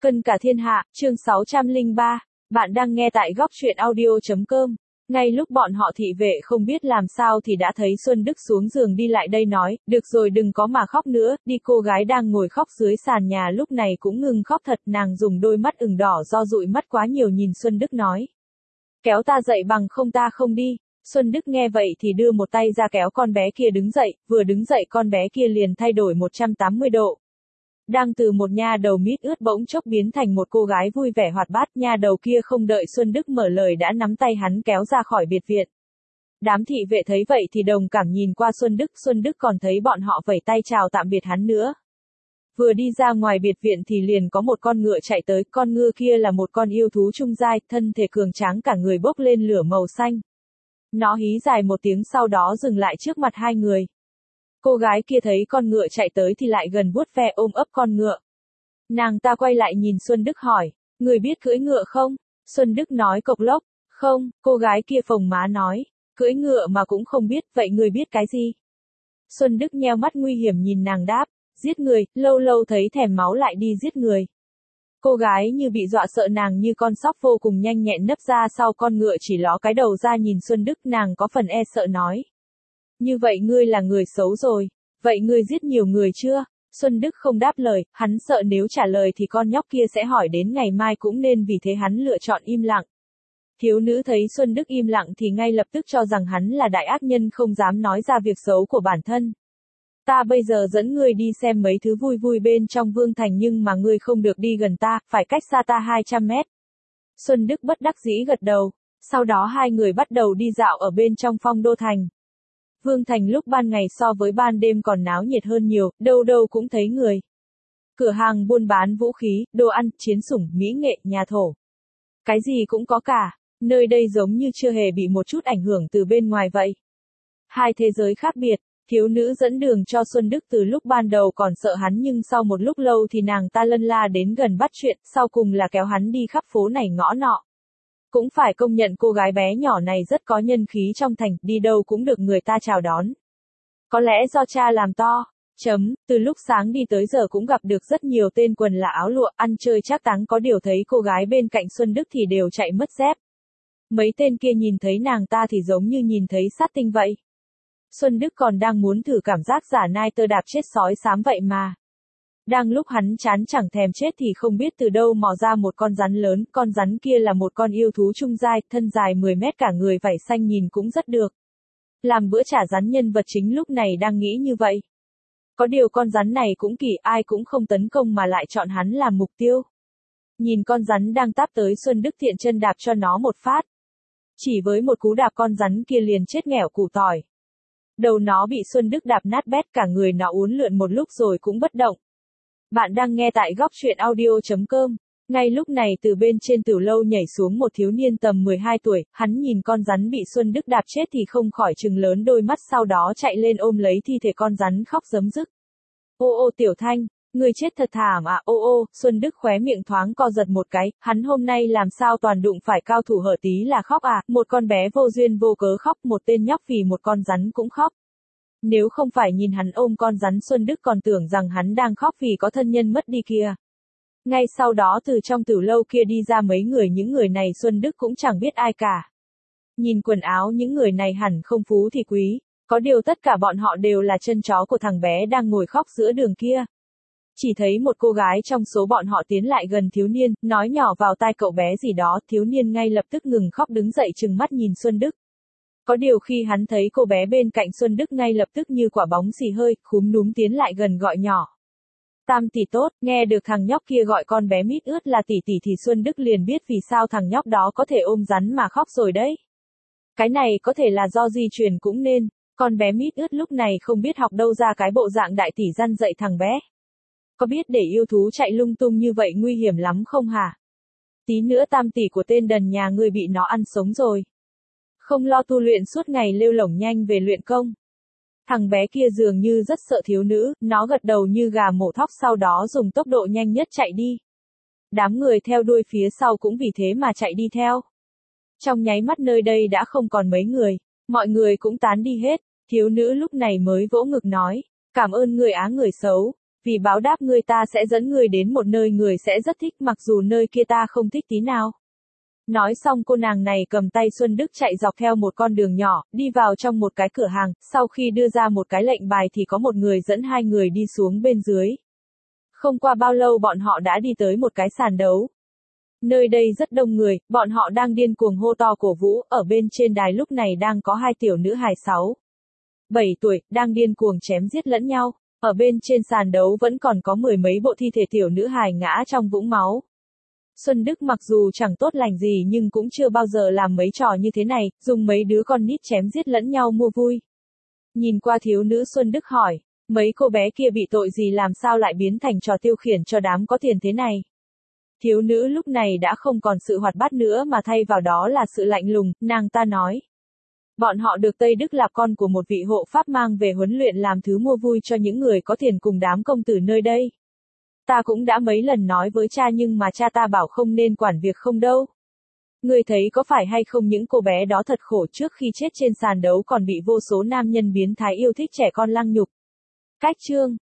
Cân cả thiên hạ, chương 603, bạn đang nghe tại góc truyện audio.com. Ngay lúc bọn họ thị vệ không biết làm sao thì đã thấy Xuân Đức xuống giường đi lại đây nói, được rồi đừng có mà khóc nữa, đi. Cô gái đang ngồi khóc dưới sàn nhà lúc này cũng ngừng khóc thật, nàng dùng đôi mắt ửng đỏ do dụi mắt quá nhiều nhìn Xuân Đức nói. Kéo ta dậy bằng không ta không đi. Xuân Đức nghe vậy thì đưa một tay ra kéo con bé kia đứng dậy, vừa đứng dậy con bé kia liền thay đổi 180 độ. Đang từ một nha đầu mít ướt bỗng chốc biến thành một cô gái vui vẻ hoạt bát, nha đầu kia không đợi Xuân Đức mở lời đã nắm tay hắn kéo ra khỏi biệt viện. Đám thị vệ thấy vậy thì đồng cảm nhìn qua Xuân Đức còn thấy bọn họ vẫy tay chào tạm biệt hắn nữa. Vừa đi ra ngoài biệt viện thì liền có một con ngựa chạy tới, con ngựa kia là một con yêu thú trung giai, thân thể cường tráng cả người bốc lên lửa màu xanh. Nó hí dài một tiếng sau đó dừng lại trước mặt hai người. Cô gái kia thấy con ngựa chạy tới thì lại gần vuốt ve ôm ấp con ngựa. Nàng ta quay lại nhìn Xuân Đức hỏi, người biết cưỡi ngựa không? Xuân Đức nói cộc lốc, không. Cô gái kia phồng má nói, cưỡi ngựa mà cũng không biết, vậy người biết cái gì? Xuân Đức nheo mắt nguy hiểm nhìn nàng đáp, giết người, lâu lâu thấy thèm máu lại đi giết người. Cô gái như bị dọa sợ, nàng như con sóc vô cùng nhanh nhẹn nấp ra sau con ngựa chỉ ló cái đầu ra nhìn Xuân Đức, nàng có phần e sợ nói. Như vậy ngươi là người xấu rồi, vậy ngươi giết nhiều người chưa? Xuân Đức không đáp lời, hắn sợ nếu trả lời thì con nhóc kia sẽ hỏi đến ngày mai cũng nên vì thế hắn lựa chọn im lặng. Thiếu nữ thấy Xuân Đức im lặng thì ngay lập tức cho rằng hắn là đại ác nhân không dám nói ra việc xấu của bản thân. Ta bây giờ dẫn ngươi đi xem mấy thứ vui vui bên trong Vương Thành nhưng mà ngươi không được đi gần ta, phải cách xa ta 200 mét. Xuân Đức bất đắc dĩ gật đầu, sau đó hai người bắt đầu đi dạo ở bên trong Phong Đô Thành. Vương Thành lúc ban ngày so với ban đêm còn náo nhiệt hơn nhiều, đâu đâu cũng thấy người. Cửa hàng buôn bán vũ khí, đồ ăn, chiến sủng, mỹ nghệ, nhà thổ. Cái gì cũng có cả, nơi đây giống như chưa hề bị một chút ảnh hưởng từ bên ngoài vậy. Hai thế giới khác biệt, thiếu nữ dẫn đường cho Xuân Đức từ lúc ban đầu còn sợ hắn nhưng sau một lúc lâu thì nàng ta lân la đến gần bắt chuyện, sau cùng là kéo hắn đi khắp phố này ngõ nọ. Cũng phải công nhận cô gái bé nhỏ này rất có nhân khí trong thành, đi đâu cũng được người ta chào đón. Có lẽ do cha làm to. Từ lúc sáng đi tới giờ cũng gặp được rất nhiều tên quần là áo lụa, ăn chơi trác táng, có điều thấy cô gái bên cạnh Xuân Đức thì đều chạy mất dép. Mấy tên kia nhìn thấy nàng ta thì giống như nhìn thấy sát tinh vậy. Xuân Đức còn đang muốn thử cảm giác giả nai tơ đạp chết sói xám vậy mà. Đang lúc hắn chán chẳng thèm chết thì không biết từ đâu mò ra một con rắn lớn, con rắn kia là một con yêu thú trung giai, thân dài 10 mét cả người vảy xanh nhìn cũng rất được. Làm bữa chả rắn nhân vật chính lúc này đang nghĩ như vậy. Có điều con rắn này cũng kỳ, ai cũng không tấn công mà lại chọn hắn làm mục tiêu. Nhìn con rắn đang táp tới Xuân Đức tiện chân đạp cho nó một phát. Chỉ với một cú đạp con rắn kia liền chết nghẻo củ tỏi. Đầu nó bị Xuân Đức đạp nát bét, cả người nó uốn lượn một lúc rồi cũng bất động. Bạn đang nghe tại góc truyện audio.com. Ngay lúc này từ bên trên tửu lâu nhảy xuống một thiếu niên tầm 12 tuổi, hắn nhìn con rắn bị Xuân Đức đạp chết thì không khỏi trừng lớn đôi mắt, sau đó chạy lên ôm lấy thi thể con rắn khóc rấm rức. Ô ô Tiểu Thanh, người chết thật thảm à, ô ô. Xuân Đức khóe miệng thoáng co giật một cái, hắn hôm nay làm sao toàn đụng phải cao thủ hở tí là khóc à, một con bé vô duyên vô cớ khóc, một tên nhóc vì một con rắn cũng khóc. Nếu không phải nhìn hắn ôm con rắn Xuân Đức còn tưởng rằng hắn đang khóc vì có thân nhân mất đi kia. Ngay sau đó từ trong tửu lâu kia đi ra mấy người, những người này Xuân Đức cũng chẳng biết ai cả. Nhìn quần áo những người này hẳn không phú thì quý, có điều tất cả bọn họ đều là chân chó của thằng bé đang ngồi khóc giữa đường kia. Chỉ thấy một cô gái trong số bọn họ tiến lại gần thiếu niên, nói nhỏ vào tai cậu bé gì đó, thiếu niên ngay lập tức ngừng khóc đứng dậy trừng mắt nhìn Xuân Đức. Có điều khi hắn thấy cô bé bên cạnh Xuân Đức ngay lập tức như quả bóng xì hơi, khúm núm tiến lại gần gọi nhỏ. Tam tỷ tốt, nghe được thằng nhóc kia gọi con bé mít ướt là tỷ tỷ thì Xuân Đức liền biết vì sao thằng nhóc đó có thể ôm rắn mà khóc rồi đấy. Cái này có thể là do di truyền cũng nên, con bé mít ướt lúc này không biết học đâu ra cái bộ dạng đại tỷ răn dạy thằng bé. Có biết để yêu thú chạy lung tung như vậy nguy hiểm lắm không hả? Tí nữa tam tỷ của tên đần nhà ngươi bị nó ăn sống rồi. Không lo tu luyện suốt ngày lêu lổng nhanh về luyện công. Thằng bé kia dường như rất sợ thiếu nữ, nó gật đầu như gà mổ thóc sau đó dùng tốc độ nhanh nhất chạy đi. Đám người theo đuôi phía sau cũng vì thế mà chạy đi theo. Trong nháy mắt nơi đây đã không còn mấy người, mọi người cũng tán đi hết, thiếu nữ lúc này mới vỗ ngực nói, cảm ơn người á người xấu, Vì báo đáp ngươi ta sẽ dẫn ngươi đến một nơi người sẽ rất thích mặc dù nơi kia ta không thích tí nào. Nói xong cô nàng này cầm tay Xuân Đức chạy dọc theo một con đường nhỏ, đi vào trong một cái cửa hàng, sau khi đưa ra một cái lệnh bài thì có một người dẫn hai người đi xuống bên dưới. Không qua bao lâu bọn họ đã đi tới một cái sàn đấu. Nơi đây rất đông người, bọn họ đang điên cuồng hô to cổ vũ, ở bên trên đài lúc này đang có hai tiểu nữ hài 7 tuổi, đang điên cuồng chém giết lẫn nhau. Ở bên trên sàn đấu vẫn còn có mười mấy bộ thi thể tiểu nữ hài ngã trong vũng máu. Xuân Đức mặc dù chẳng tốt lành gì nhưng cũng chưa bao giờ làm mấy trò như thế này, dùng mấy đứa con nít chém giết lẫn nhau mua vui. Nhìn qua thiếu nữ Xuân Đức hỏi, mấy cô bé kia bị tội gì làm sao lại biến thành trò tiêu khiển cho đám có tiền thế này? Thiếu nữ lúc này đã không còn sự hoạt bát nữa mà thay vào đó là sự lạnh lùng, nàng ta nói. Bọn họ được Tây Đức là con của một vị hộ pháp mang về huấn luyện làm thứ mua vui cho những người có tiền cùng đám công tử nơi đây. Ta cũng đã mấy lần nói với cha nhưng mà cha ta bảo không nên quản việc không đâu. Ngươi thấy có phải hay không những cô bé đó thật khổ trước khi chết trên sàn đấu còn bị vô số nam nhân biến thái yêu thích trẻ con lăng nhục. Cách chương